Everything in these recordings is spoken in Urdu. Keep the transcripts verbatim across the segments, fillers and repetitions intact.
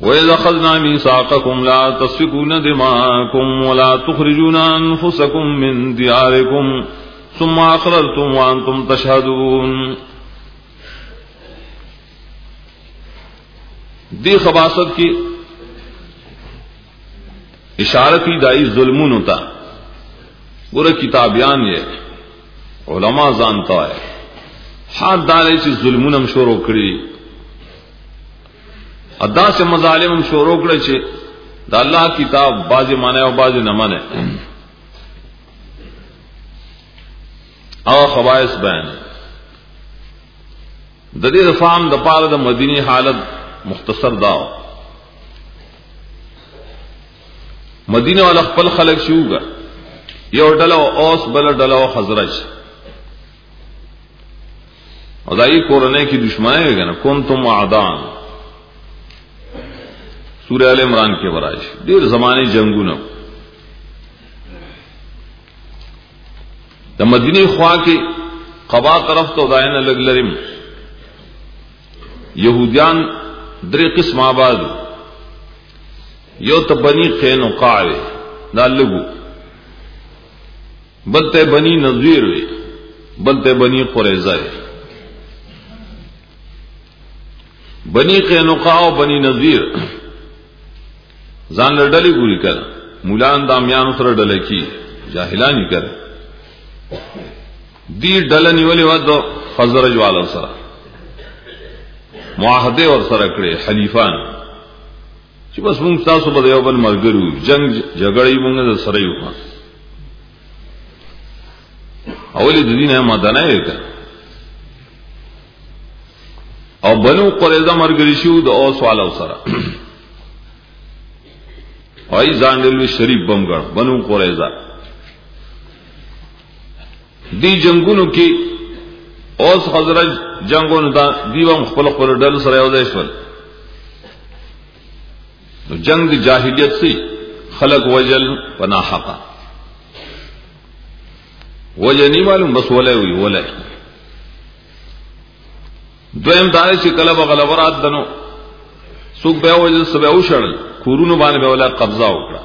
وَإِذْ أَخَذْنَا مِيثَاقَكُمْ لَا تَسْفِكُونَ دِمَاءَكُمْ وَلَا تُخْرِجُونَ أَنفُسَكُمْ مِنْ دِيَارِكُمْ ثُمَّ أَقْرَرْتُمْ وَأَنْتُمْ تَشْهَدُونَ. دی خباست کی اشارہ کی دائی ظلمون ہوتا پورا کتابیان یہ علماء جانتا ہے ہاتھ ڈالے چی ظلمون ہم شروع کری ادا سے مظالم ہم شروع کرے چی دا اللہ کتاب بازی مانے اور بازی نہ مانے او خبائث بین ددی رفام دپار دا مدینی حالت مختصر داو مدینہ والا خپل خلق شو گا یو ڈلا اوس بل ڈلا خزرج اور دائی کورونے کی دشمنی ہے نا کون تم اعدان سورہ ال عمران کے برائش دیر زمانے جنگوں نو دا مدینی خواہ کی قبا طرف تو دائنا لگ لرم یہودیان درې قسم آباد یو ته بنی قینقاع دا لګو بلته بنی نذیر وی بلته بنی قریظه بنی قینقاع او بنی نذیر ځان لړلې ګوري کړه مولان دامیان سره ډله کی جاهلانی کړه دی ډله نیولې و د خزرج والو سره معاهده اور سره کړې حلیفان چې بس موږ تاسو په یو بل مرګرو جنگ جګړې موږ سره یو اولې د دینه مدانه یې او بنو قریظه مرګري شو د اوس والو سره وای ځان له شریف بمګړ بنو قریظه دی جنگونو کې اوس خزرج جنگونو دا دیوم خپل خپل ډل سره یو ځای شول نو جنگ دی جاهلیت سی خلق وجل پناه حقا وجنی معلوم بس ولای وی ولای دویم دای چې کله بغلورات دنو سوق به وجل سبه او شړل کورونو باندې به ولا قبضه وکړه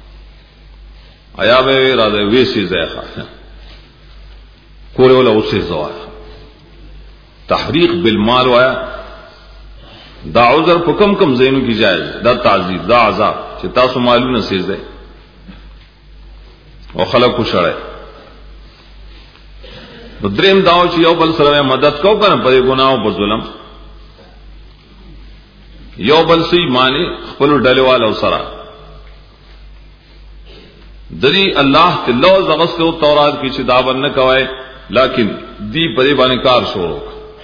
آیا به راځي وېسي ځای کور ولا اوسې زوا تحریق بالمال وایا دا عذر په کم کم زینو کی جائز دا تعذیب دا عذاب چې تاسو مالونه سيزه او خلق کو شړای بدریم داو چې یو بل سره مدد کو کنه په ګناو په ظلم یو بل سي معنی خپل ډلوالو سره دری الله تعالی زغسو تورات کی چې دا ونه کوي لیکن دی په دې باندې کار شروع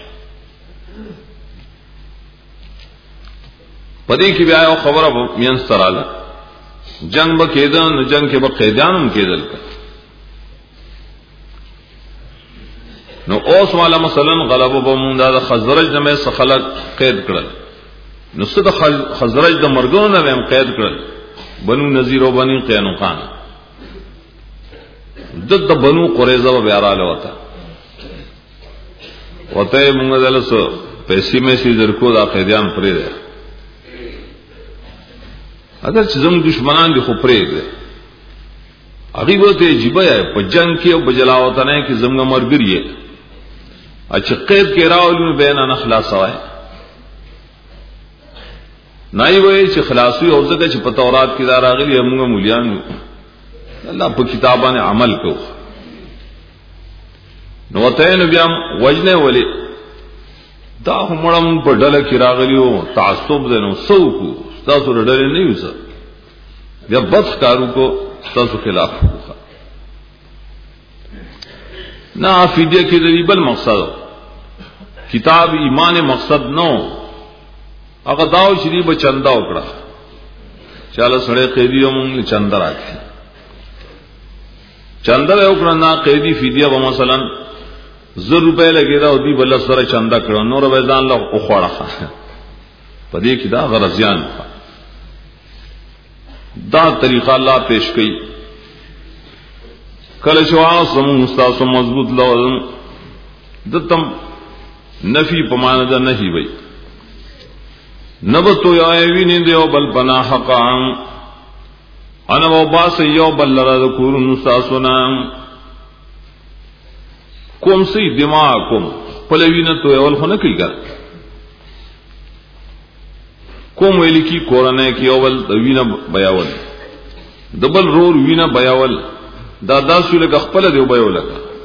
پدې کې بیا یو خبره مین سراله جنگ به کېدل جنگ کې به قیدیان هم کېدل نو اوس والا مثلا غلبه به مونږ د خزرج نه مې خلک قید کړل نو څه د خزرج د مرګونو نه هم قید کړل بنو نذیر او بنی قینقاع د بنو قریظه به رااله وته وته مونږ دلته پیسې مې سي درکو دا قیدیان پرې ده اگر چې زموږ دشمنان دي خو پرې ده هغه وته جيبه په جنگ کې او بجلاوتنه کې زموږ مرګري اچ قید کې راولو بین ان خلاص وای نای وای چې خلاصي او ځکه چې په تورات کې دا راغلي موږ مولیان الله په کتابانه عمل کو نو ته نو بیا وجنه ولي دا همړم په ډله کې راغلیو تعصب دنو سوکو تاسو ډېر نه یوسه بیا بس کارو کو تاسو خلاف وکړه نه فدیه کې د بل مقصد کتاب ایمان مقصد نو هغه داو چې دی به چندا وکړه چاله سره قیدی هم چندا راکړي چندا وکړه نه قیدی فدیه به مثلا زر روپے لګی دا او دی بل سره چندا کړو نور به ځان له خوړه پدې کې دا غرضیان دا طریقہ الله پیش کړي کله چې واسم مستاسو مضبوط لوزم دتم نفی پمانه ده نهي وي نبتو یوینی دیو بل پنا حقام انا و باس یو بل لرا ذکورن ساسونا کوم سی دماغکم پلوینتو یول خو نکی گر کوم ویلی کی کورنه کی اول وینا بیاول دبل رور وینا بیاول دا داسو لک خپل دی بیاول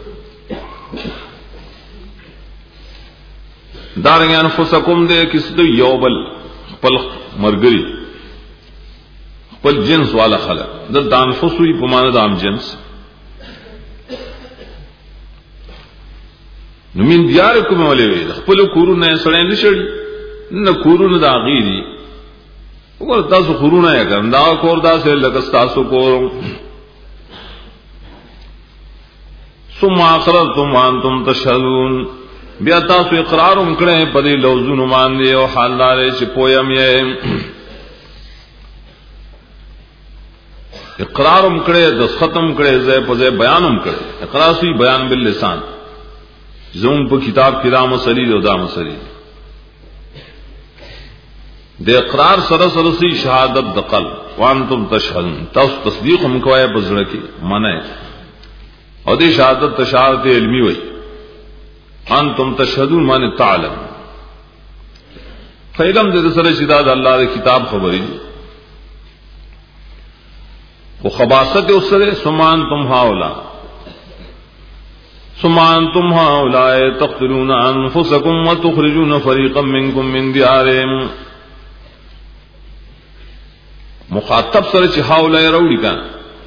دارنګ انفسکم دې کس دو یوبل خپل مرګري خپل جنس والا خلق د انفسوی په معنا د عام جنس نو من دیارکم ولې خپل کورونه سره نه شړي نه کورونه دا غیری وګور تاسو کورونه یې ګم دا کور دا سه لکه تاسو کور ثم اقررتم وانتم تشهدون بیا تاسو اقرار وکړئ په دې لوزونو باندې او حالدار چې پویم یې اقرار وکړئ د ختم کړئ زې په ځای بیان وکړئ اقرار سوی بیان باللسان زوم په کتاب کې دا مسلې او دا مسلې د اقرار سره سره سي شهادت د قلب وانتم تشهدون تاسو تصدیق هم کوی په ځړه کې معنی او د شهادت تشهادت علمي وي انتم تشهدون معنی تعلم فعلم د سره چې دا د الله د کتاب خبرې او خباست او سره سمان تم هاولا سمان تم هاولا تقتلون انفسکم وتخرجون فریقا منکم من دیارهم مخاطب سره چې هاولا یې راوړي کان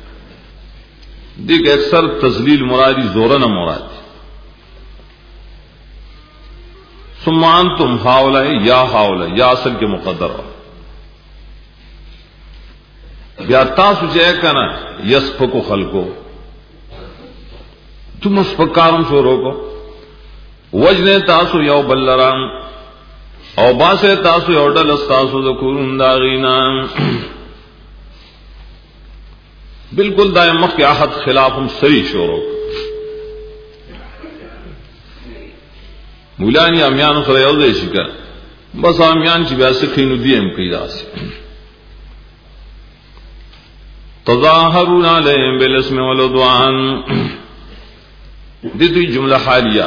دغه اکثر تذلیل مرادی زورن مراد ثم انتم هاولا یا هاولا یا اصل کے مقدر بیا تاسو چې کنه یسفکو خلقو تم اسفکارم شروع کو وجنه تاسو یو بلرام او باسه تاسو یو ډل تاسو د کورون داغینا بالکل دائم مخ کے احد خلافم سری شروع مولانی امیان سره یو ځای شي کا بس امیان چې بیا سکینو دیم پیدا سي تظاهرون علیهم بالاسم والعدوان دې دوی جمله حالیه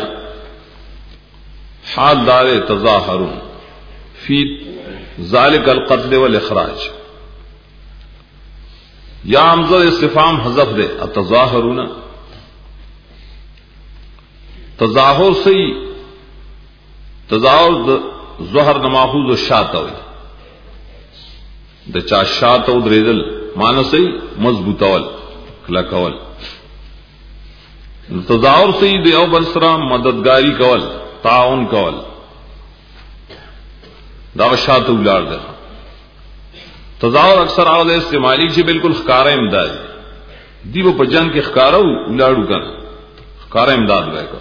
حال دار تظاهرون فی ذلک القتل والاخراج یا حمزہ استفهام حذف دے التظاهرون تظاهر سی تظاهر ظهر نماخوذ الشات وي د چا شات او درېدل مانسي مضبوطول کلا کول تظاهر سی د او بل سره مددګاری کول تعاون کول دا شات ولار ده تظاهر اکثر اول استعمالی چې بالکل خکارا امداد دیو په جنگ کې خکارا ولاړو کنه خکارا امداد وکړه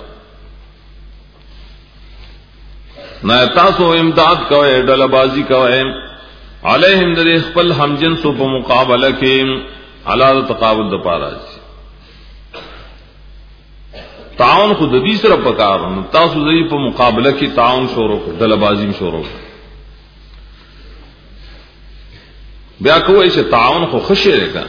نه تاسو امداد کوئ ډله بازی کوئ علیہم د خپل همجنسو په مقابله کې علاوه تقابل د پاره تعاون خود دې سره پکارو تاسو دې په مقابله کې تعاون شروع کړئ ډله بازی شروع کړئ بیا کوئی چې تعاون خو خشه ده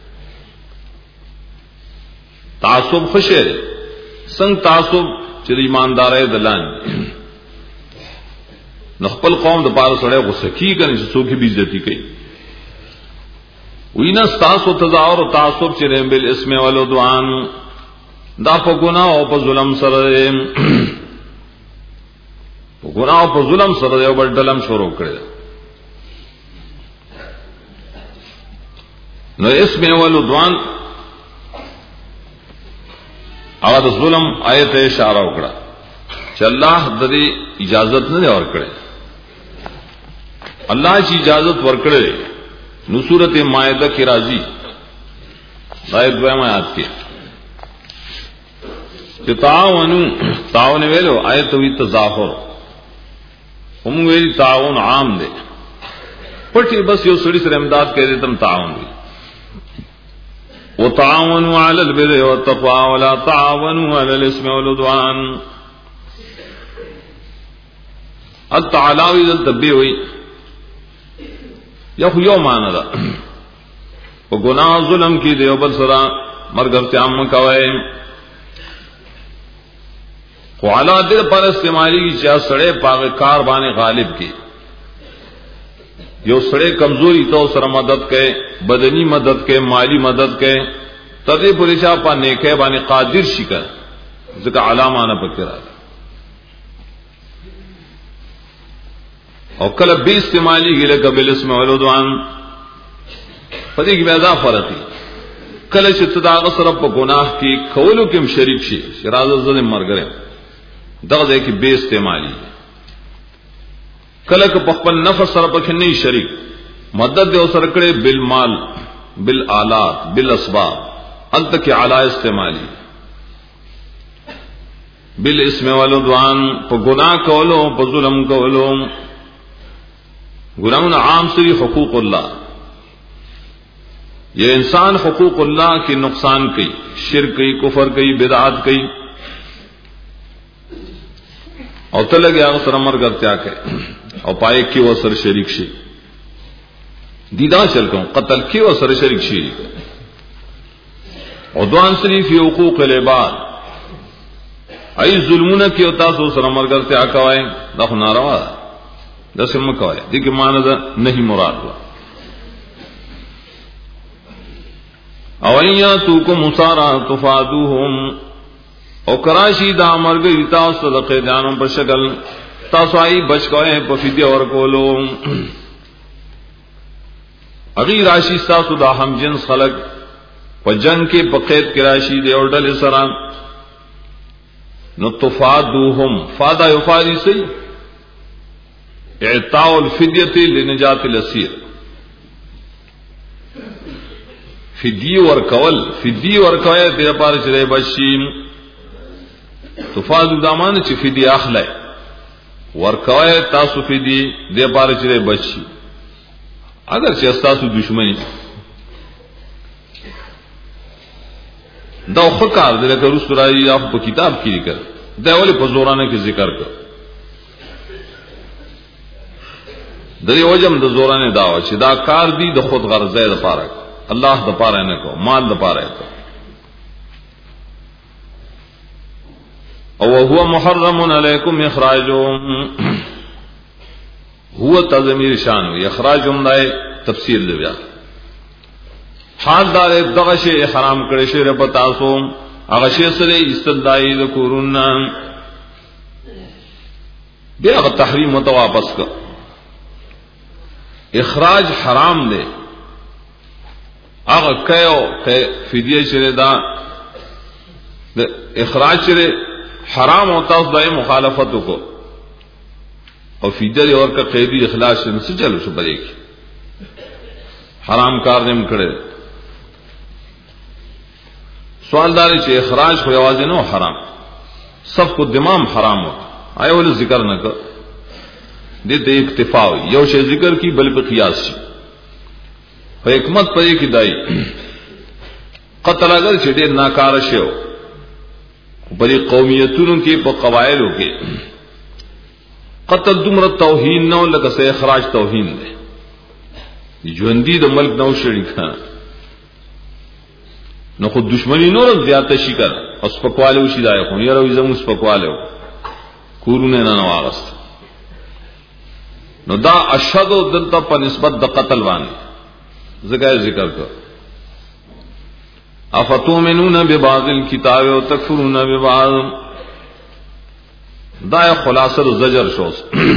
تعصب خشه ده څنګه تعصب چې ایمانداري دلان نو خپل قوم د پاره سره غوسه کی کنه چې څوک به عزت کوي وینا تاسو تظاهر او تعصب چې رحم بالاسم والعدوان دا په ګناه او په ظلم سره په ګناه او په ظلم سره یو بل ډلم شروع کړل نو اسم والعدوان هغه د ظلم آیت اشاره وکړه چې الله د دې اجازت نه ورکړي الله چې اجازت ورکړي نو سورته مائده کې راځي آیت دویم آیات کې چې تعاونو تعاون ویلو آیت وی تظاهر هم ویل تعاون عام دی پټي بس یو سړي سره امداد کوي تم تعاون دی وتعاونوا على البر والتقوى ولا تعاونوا على الاسم والعدوان التعالاوی دل تبی ہوئی یا خو یو معنا ده او ګناه ظلم کې دیو بل سره مرګ عام کوي خو علا دې پر استعمالي چې سړې پاغه کار باندې غالب کی یو سړې کمزوري تو سره مدد کوي بدنی مدد کوي مالی مدد کوي تدې پوری چا په نیکه باندې قادر شي کا ځکه علامه نه پکې راځي او کله به استعمالي کې لکه بل اسم ولودوان پدې کې بیا فرق دی کله چې تداغه سره په ګناه کې کولو کې شریک شي شراز ظلم مرګره دغه ځای کې به استعمالي کله که په خپل نفس سره پکې نه شریک مدد دې سره کړي بالمال بالآلات بالاسباب انت کې علا استعمالي بالاسم ولودوان په ګناه کولو په ظلم کولو گناہوں عام سے حقوق اللہ یہ انسان حقوق اللہ کی نقصان کی شرک کی کفر کی بدعات کی اور تل گیا سر امر کر تیا کہ اور پائے کی وہ سر شریک شی دیدا چل کے قتل کی وہ سر شریک شی اور دوان شریف حقوق العباد ای ظلمونه کی ہوتا سو سر امر کر تیا کوائے دخ ناروا دسه مکوای دي کې معنی ده نه مراد وا او اياتو کو مسارا تفادوهم او کراشی دا مرګ تاسو صدقه دانو په شکل تاسو آی بچ کوئ په فدیه ور کولو اغي راشی تاسو دا هم جنس خلق په جنگ کې په قید کې راشي دی اور ډل سره نو تفادوهم فادا یفادی سی اعطاء الفدیه لنجات الاسیر فدیه ورکول فدیه ورکول د لپاره چې بشیم تفاضل دامان چې فدیه اخلي ورکول تاسو فدیه د لپاره چې بشي اگر چې تاسو دشمنی دا خو کار د لکه رسول الله په کتاب کې لیکل دا ولې په زورانه کې ذکر کړ دغه وجم د زورانه داوا چې دا کار دی د خود غرضه لپاره الله د پاره نه کو مال د پاره کو او هو محرم علیکم اخراجهم هو تضمیر شان اخراجهم دای تفسیر دی بیا حال دار دغه شی حرام کړي شی رب تاسو هغه شی سره استدای د کورونا بیا هغه تحریم مت واپس کو اخراج حرام دے اگر کہو کہ فدیہ چرے دا اخراج چرے حرام ہوتا اس دائے مخالفت کو اور فدیہ اور کا قیدی اخلاص سے چلو سو بڑے کی حرام کار نیم کھڑے سوال داری چے اخراج کو آواز نو حرام سب کو دمام حرام ہوتا آئے والے ذکر نہ کر دیتے اکتفا ہوئی یو شے ذکر کی بل پہ قیاس شی و حکمت پر ایک دائی قتل اگر چھٹے ناکار شے ہو بلی قومیتون کی پا قوائلوں کے قتل دمر توہین نو لگا سے اخراج توہین دے جوندی دا ملک نو شریکا نو خود دشمنی نو رب زیادہ شکر اسپکوالے ہو شدائے خون یا روی زم اسپکوالے ہو کورونے نا نواغست نو دا اشهد دلتا په نسبت د قتل باندې ذکر ذکر کر افتؤمنون ببعض الكتاب وتكفرون ببعض دا خلاصه زجر شوس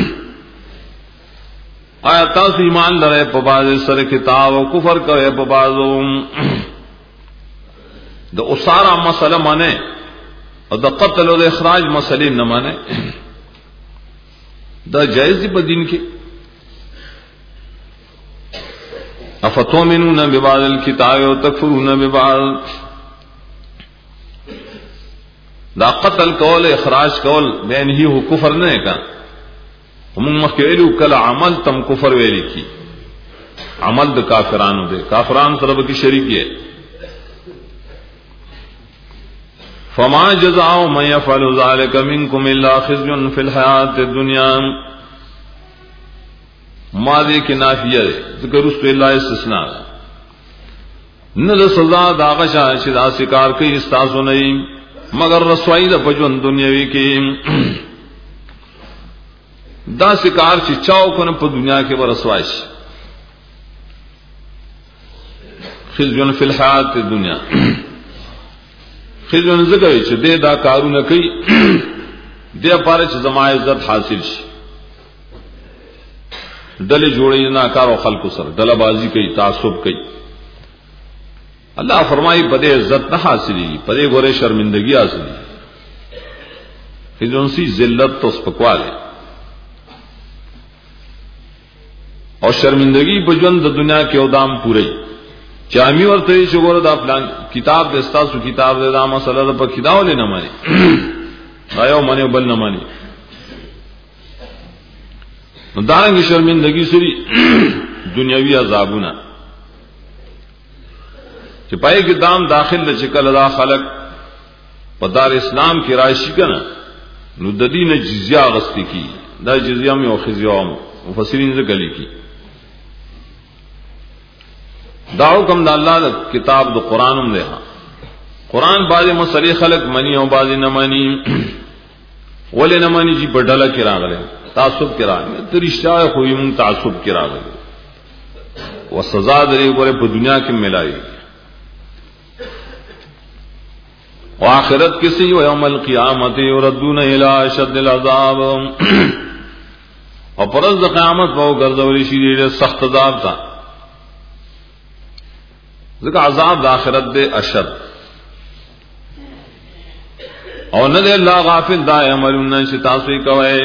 آیا تاسو ایمان لرئ په بعض سره کتاب او کفر کوئ په بعضو د اسارا مسله مانه او د قتل او د اخراج مسلې نه مانه دا جائز دی په دین کې افتؤمنون ببعض الكتاب وتكفرون ببعض دا قتل کول اخراج کول بین ہی ہو کفر نه کا هم مخکېلو کله عمل تم کفر ویل کی عمل د کافرانو دے کافرانو سره به شریک ہے فما جزاء من يفعل ذلك منكم الا خزي في الحياة الدنيا ماضی کې نافیه ذکر رسول الله استثناء نه سزا دا غشا چې دا سکار کوي استاسو نه مگر رسوایی د پجون دنیاوی کې دا سکار چې چاو کنه په دنیا کې ورسوایش خزون فی الحیات الدنیا خزون زګوي چې دې دا کارونه کوي دې لپاره چې زما عزت حاصل شي دل جوړې نه کار او خلق سره دل بازی کوي تعصب کوي اللہ فرمائی پدے عزت نہ حاصلی پدے گورے شرمندگی حاصلی خزونسی ذلت تو سپکوال ہے اور شرمندگی بجوند دنیا کے اودام پورے چامی اور تری شگور دا فلان کتاب دستا سو کتاب دے دا مسئلہ دا پا کتاب لے نہ مانی آیا مانے بل نہ مانی دارنگی شرمندگی سری دنیاوی عذابونا چې پای کې دام داخل د چکل دا خلق په دار اسلام کې راشي کنه نو د دین جزیه غستی کی دا جزیه مې او خزیه مفسرین ذکر لیکي دا حکم د الله د کتاب د قران هم دی قران باندې مسلې خلق منی او باندې نه مانی ولې نه مانی چې په ډله کې راغله تعصب کې راغله ترشتاه خو یې تعصب کې راغله او سزا درې ګوره په دنیا کې ملایي وآخرت کسی و یوم القیامت یردون الی اشد العذاب اور پرز قیامت وہ گردولی شدید سخت عذاب تھا ذکر عذاب دا آخرت دے اشد اور نہ دے اللہ غافل دا عملون شتاسوی کوئے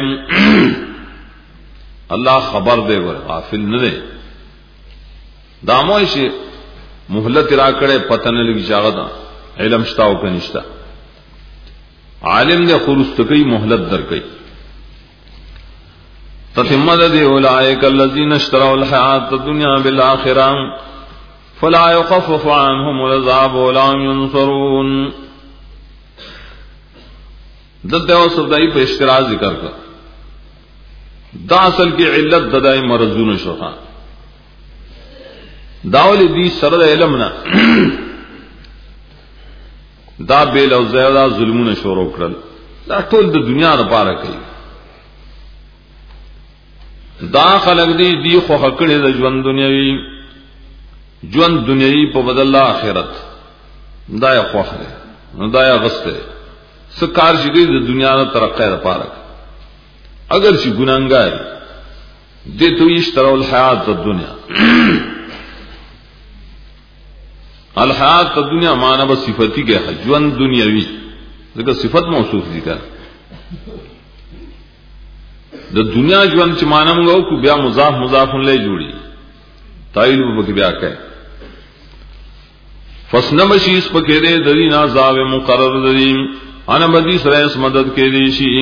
اللہ خبر دے ور غافل نہ دے داموش محلت راکڑے پتن لگی چاغتا علم شتا او کنيشتا عالم دے خرست کئی مہلت در کئی تتمد دے اولئک الذین اشتروا الحیات الدنیا بالآخرہ فلا يخفف عنهم العذاب ولا هم ينصرون دته او سودای په اشترا ذکر کړ دا اصل کی علت ددای مرزون شوخه داول دی سره علم نه دا بیل او زیاده ظلمونه شروع کړل دا ټول د دنیا لپاره کوي دا خلق دی دی خو حقړه د ژوند دنیوي ژوند دنیوي په بدل آخرت دا یې خوخه نو دا یې غسته سکار شي د دنیا نه ترقه لپاره اگر شي ګناګار دې تو یشترو الحیات الدنیا الحیات الدنیا معنی بس صفتی کے جون دنیاوی ذکر صفت موصوف ذکر د دنیا جون چې معنی موږ کو بیا مضاف مضاف له جوړي تایل به بیا کوي فسنمشی اس پکې دې د دین عذاب مقرر دي انا بدی سره مدد کې دي شي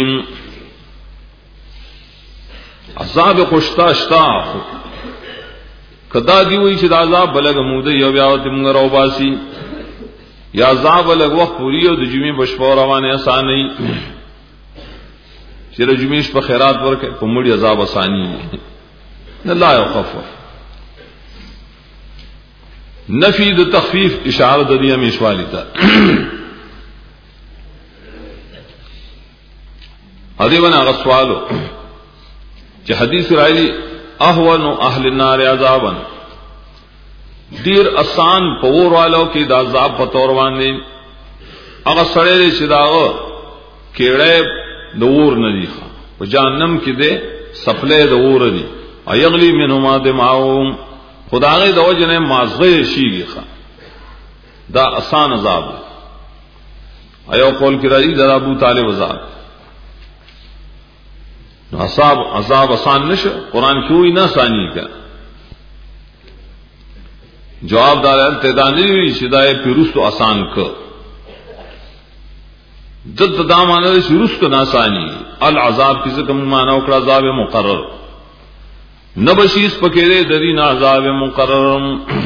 عذاب خوشتا شتا کدا دی وی چې د عذاب بلګ موده یو بیا ته موږ راو باسي یا عذاب بلګ وخت پوری او د جمعې بشپور روانه آسان نه چې د جمعې په خیرات ورکه په مړي عذاب آساني نه لا يخفف نفی د تخفیف اشاره د دې همیشوالی ته هدي ونه غسوالو چې حدیث راځي اهون اهل النار عذابا دیر آسان پور والو کې د عذاب په تور باندې هغه سړی چې داغه کېړې د اور نه دی په جهنم کې ده سپلې د اور دی ايغلی منهما دماؤم خدای د وجنه مازغه شيږي دا آسان عذاب ایو قول کې راځي د ابو طالب عذاب عذاب عذاب آسان نشه قران کوئی نہ آسانی کا جواب دار التدانی شدای پیروست آسان کو جد دامانه شروست نہ آسانی العذاب کسی کم معنی او عذاب مقرر نبشیس پکیرے درین عذاب مقرر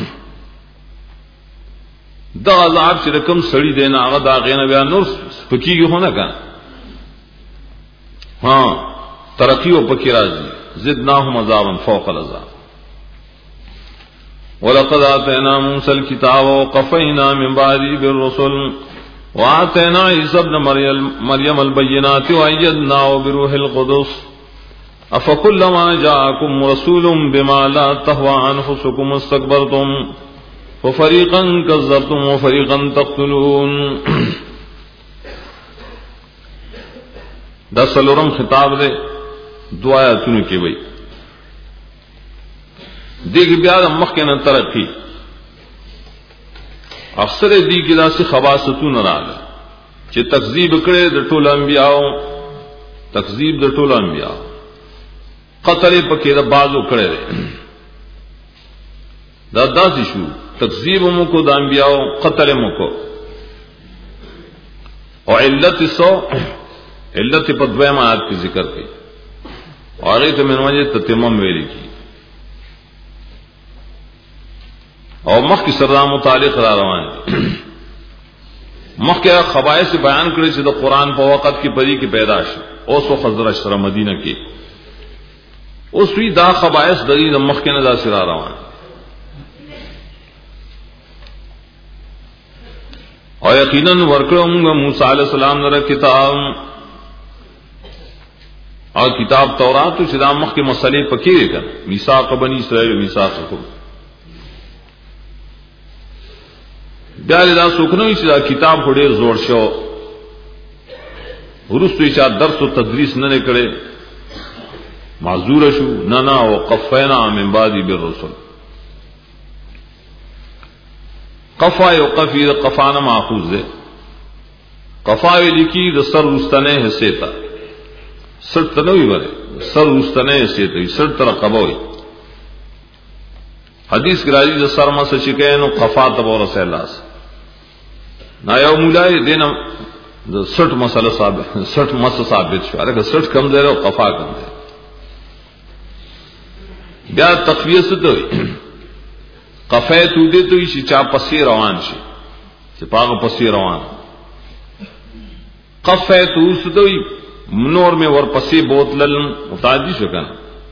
دا عذاب چې رقم سړی دینا هغه دا غینه بیا نور پکیږي هونه کا ها ترقی او پکی راځي زدناهم عذابا فوق العذاب ولقد آتينا موسى الكتاب وقفينا من بعده بالرسل وآتينا عيسى ابن مريم البينات وأيدناه بروح القدس أفكلما جاءكم رسول بما لا تهوى أنفسكم استكبرتم وفريقا كذبتم وفريقا تقتلون. دا سلورم خطاب دے دو آیاتونو کی وئی دیکھ بیا دا مخینا ترقی اکثر دی کی دا سی خواستون رالا چی تکذیب کرے دا طول انبیاء تکذیب دا طول انبیاء قتل پکی دا بازو کرے دے دا دا سی شو تکذیب مکو دا انبیاء قتل مکو اور علت سو علت پر دویم آیات کی ذکر کی اور ایک من وجہ تتمم ویلی کی اور مخ کی سردہ متعلق را روان مخ کے خبائث سے بیان کرے سے قرآن پا وقت کی پری کی پیداش اوس و خزرش سر مدینہ کی اس وی دا خبائث دری دا مخ کے ندا سے را روان اور یقیناً ورکروں گا موسیٰ علیہ السلام نرہ کتاب اور کتاب تورات تو شدام مخ کے مسئلے پکیرے کر میثاق بنی اسرائیل میثاق کو بیال دا سوکنوی شدا کتاب پڑے زور شو ورستوی شا درس و تدریس ننے کرے معذور شو ننا وقفینا من بعدی بالرسل قفا و قفی دا قفانا ماخوذ دے قفاوی لکی دا سر رستنے حصے تا سر تنوی برے سر رستنے حصے تا سر ترقبہ ہوئی حدیث کراجی دا سر مسا چکینو قفا تبو رسول اللہ سے نا یو مولائی دینا سٹ مسئلہ ثابت سٹ مسئلہ ثابت شو ارے سٹ کم دے رہا قفا کم دے بیا تقویہ سے تو قفے تو دے تو اسی چا پسی روان شی چپاگ پسی روان قفے تو اس تو منور میں ور پسی بوتلل متعدی شکن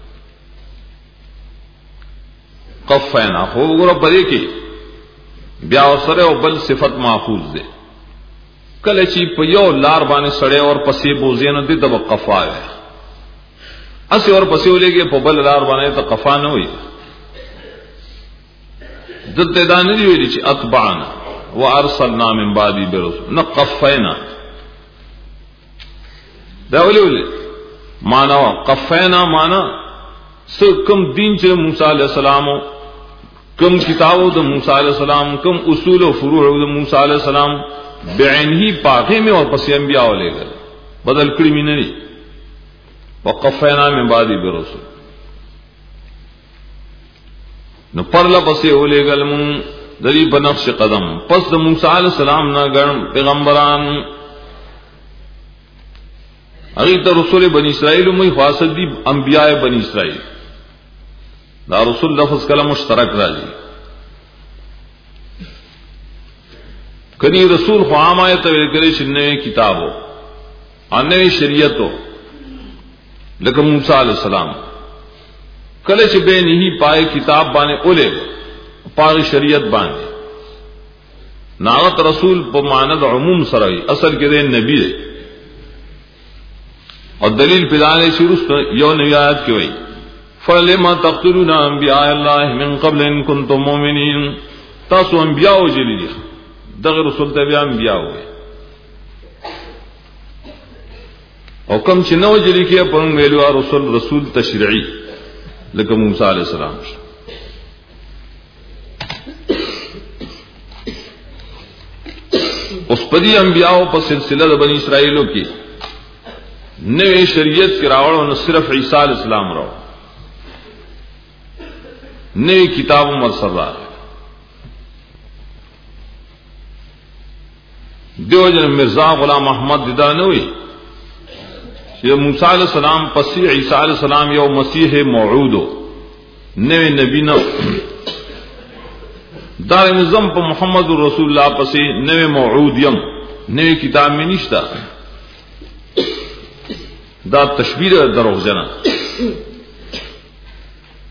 قفینا خو گورا پدے کی بیا سرے او بل صفت محفوظ دے کل چی پیو لار بانے سڑے اور پسی بوزین دے تب قفا ہے اسی اور پسی لے گے پبل لار بانے تو قفا نہ ہوئی دت دان دی ویلی چی اتبعنا وارسلنا من بعدی برسول نہ قفینا دا ولی ولی مانا قفینا مانا سو کم دین چے موسیٰ علیہ السلام کم کتابو دا موسیٰ علیہ السلام کم اصول و فروع دا موسیٰ علیہ السلام بعین ہی پاقی میں اور پسی انبیاء لے گئے بدل کری میں نہیں وقفینا من بعدی برسول نو پرلا پسی اولے گل من دری بنفس قدم پس دا موسیٰ علیہ السلام نا گرم پیغمبران اگر تا رسول بنی اسرائیل میں خواصد دی انبیاء بنی اسرائیل دا رسول لفظ کلا مشترک راجی کدی رسول خوام آئے تو کرے چنوے کتابو انوے شریعتو لیکن موسیٰ علیہ السلام کلے چ بے نہیں پائے کتاب بانے اولے پاغی شریعت بانے ناغت رسول پا ماند عموم سرائی اصل کے دے نبی دے اور دلیل پدانے شروع یو نبی آیت کی وئی فَلِمَا تَقْتُلُونَ أَنْبِيَاءَ اللَّهِ مِنْ قَبْلِ إِن كُنتُم مُؤْمِنِينَ تاسو انبیاء جلی دی دغه رسول ته بیا انبیاء وي او کوم چې نو جلی کې په ویلو رسول رسول تشریعي لکه موسی علیہ السلام اس پدی انبیاء په سلسلہ د بنی اسرائیلو کې نوې شریعت کې راوړو نو صرف عیسی علیہ السلام راو نوې کتاب مرسل را دیو جن مرزا غلام احمد ددانوی یہ موسیٰ علیہ السلام پسی عیسیٰ علیہ السلام یو مسیح موعودو نوے نبی نو دار نظام پا محمد رسول اللہ پسی نوے موعود یم نوے کتاب میں نشتا دا تشبیر دروغ جنا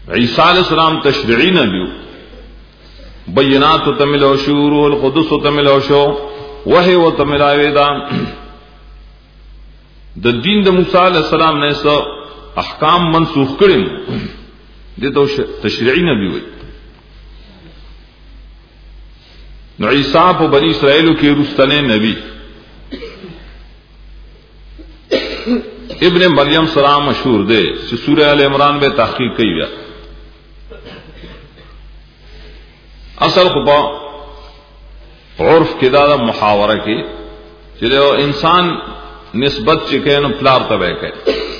عیسی علیہ السلام تشریعی نبیو بینات تملو شو روح القدس تملو شو وحی و تملاوی دا د دین د موسی علیہ السلام نے سو احکام منسوخ کریں دیتو تشریعی نبی ہوئی. نو عیسیٰ پا بنی اسرائیلو کی رستنے نبی ابن مریم سلام مشہور دے چې سورہ آل عمران بے تحقیق کی گیا. اصل خبا عرف کے دادا محاورہ کی چلے انسان نسبت چکے نو پلار تبے کہ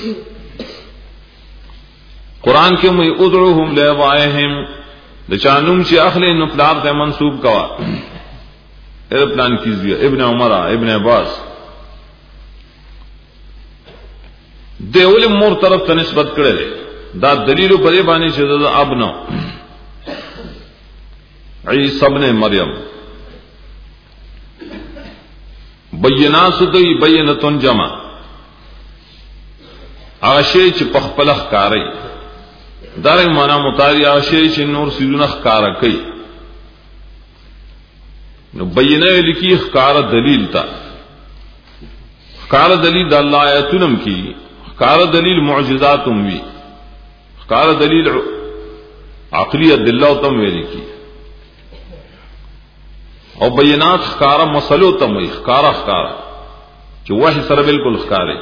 قرآن کے میں ادعوہم لآبائہم دچانوم چی اخلی نو پلار تے منصوب کوا اے پلان کیجئے ابن عمرہ ابن عباس دیول مور طرف ته نسبت کړي دا دلیل په دې باندې چې دا ابنو عیسی ابن مریم بینات دوی بینتون جمع عاشی چې په خپل ښکاري دا معنا مطابق عاشی چې نور سيزونه ښکارا کوي نو بینه لیکي ښکارا دلیل تا ښکارا دلیل د الله آیاتونم کی کار دلیل معجزات وی کار دلیل عقلی دلہ تم ویلی کی او بینات خکارا مسلو تم وی خکارا خکارا چې وحی سره بالکل خکارے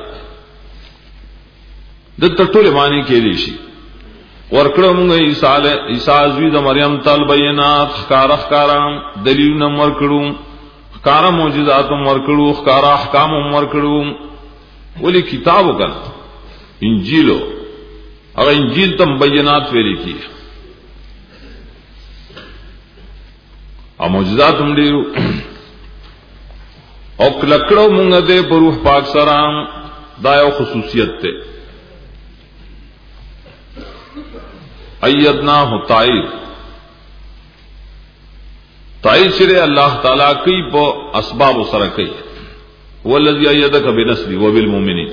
د ټول معنی کې دي شي ورکړه موږ عیسی عیسی ازوی د مریم تل بینات خکارا خکارا دلیل نمبر کړو خکارا معجزات نمبر کړو خکارا احکام نمبر کړو ولی کتاب وکړه انجیلو اگر انجیل تم بینات ویلی کی اور معجزات ہم ڈیرو اور لکڑو منگ دے بروح پاک سرام دایو خصوصیت تے ایدنا ہو تائید تائید چرے اللہ تعالیٰ کی پو اسباب و سرکی والذی ایدک بنصری وبالمؤمنین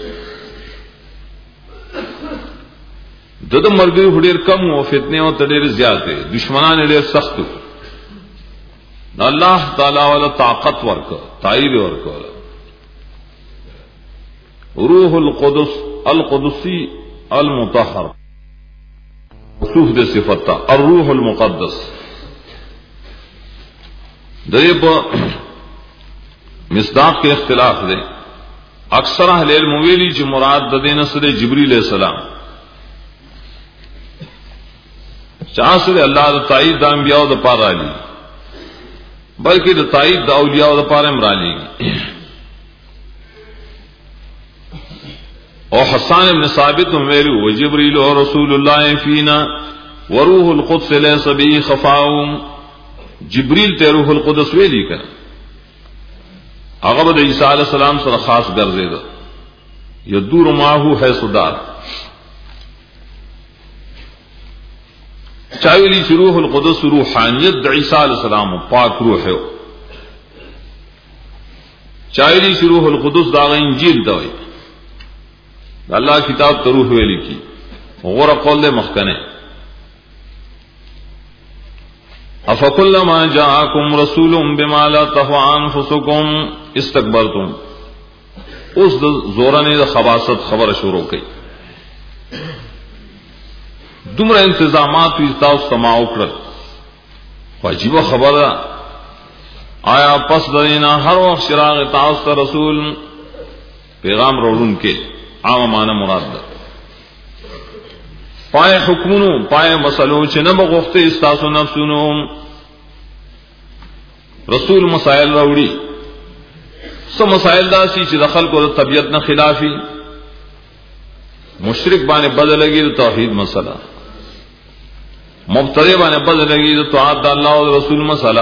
دد مرګي هډیر کم او فتنه او تډیر زیاته دشمنان ډیر سخت الله تعالی ولا طاقت ورک تایید ورک روح القدس القدسی المطهر وصف د صفتا الروح المقدس دریب مصداق کے اختلاف دے اکثر اہل علم ویلی چې مراد د دین سره جبرئیل علیہ السلام چاسر اللہ دا تائید دا انبیاء دا پار رالی بلکہ دا تائید دا اولیاء دا پار امرالی اور حسان ابن ثابت میرو وجبریل و رسول اللہ فینا وروح القدس لیس بی خفاؤں جبریل تے روح القدس ویلی کر اغبد عیسیٰ علیہ السلام سر خاص گرزے دا یدور ماہو ہے صدار چاویلی چی روح القدس روحانیت دا عیسیٰ علیہ السلام پاک روح ہے چاویلی چی روح القدس دا انجیل دوئی دا اللہ کتاب تا روح ویلی کی غور قول دے مخکنے افکلما جاءکم رسول بما لا تهوى انفسکم استکبرتم اس دا زورنے دا خباست خبر شروع کی دمر انتظامات وی تاسو سما وکړه واجب خبره آیا پس دینا ہر وقت شراغ تاسو رسول پیغام روڑن کے عام معنی مراد ده پائے حکمونو پائے مسلو چې نه بغوخته استاسو نفسونو رسول مسائل راوړي سم مسائل داسي چې دخل کو طبيعت نه خلافي مشرک باندې بدلږي توحید مسله مبتدی باندې بدلږي د طاعت الله او رسول مسله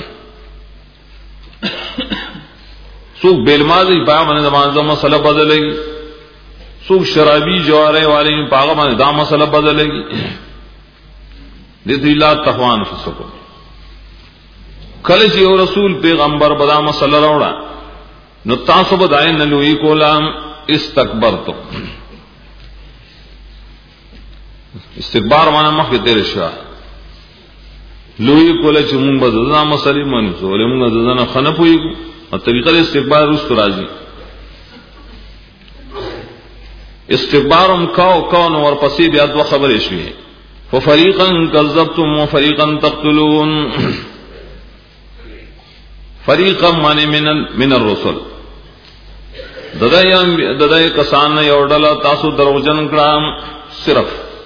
سوق بیل ماضی په باندې نماز مسله بدلږي سوق شرابی جواره والے په هغه باندې دا مسله بدلږي د دې لا تهوان فسکو کله چې یو رسول پیغمبر بدا مسله راوړه نو تاسو بدای نه لوی کولم استکبرتم استکبار معنا مخکې تیر شو لوی کوله چې مونږ به ځنا مسلې مونږ ولې مونږ ځنا خنه پويګو او طریقه استکبار رست راځي استکبارم کاو کاو نو ورپسې بیا دوه خبرې شوې ففريقا كذبتم وفريقا تقتلون فريقا معنی من من الرسل ددایم ددای کسان یو ډله تاسو دروژن کړم صرف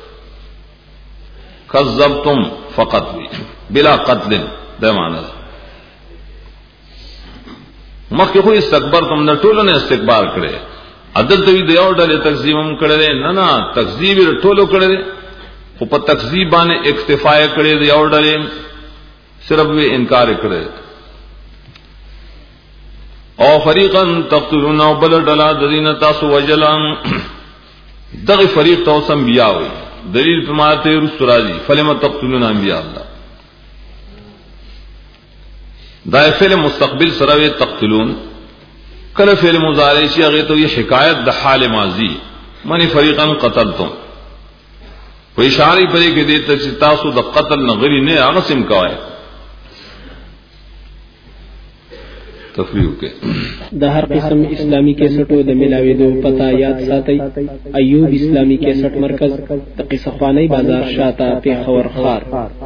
كذبتم فقط بلا قتل دا معنی مخکې خو استکبرتم نه ټولو نه استکبار کړي عدد دوی د یو ډلې تکذیبم کړي نه نه تکذیب ټولو کړي خو په تکذیب باندې اکتفا کړي د یو ډلې صرف وی انکار کړي او فریقا تقتلون او بل ډلا د دین تاسو وجلان دغه فریق تاسو انبیاء وي دلیل په ماته رسول راځي فلم تقتلون انبیاء الله دا فعل مستقبل سره تقتلون کله فعل مضارع شي هغه ته یې حکایت د حال ماضی معنی فریقا قتلتم په اشاره پرې کې دې ته چې تاسو د قتل نغری نه هغه سم کوي تفریح کې د هر قسم اسلامی کیسټو د ملاويدو پتا یاد ساتي ایوب اسلامی کیسټ مرکز د قصه خوانی بازار شاته پیښور خار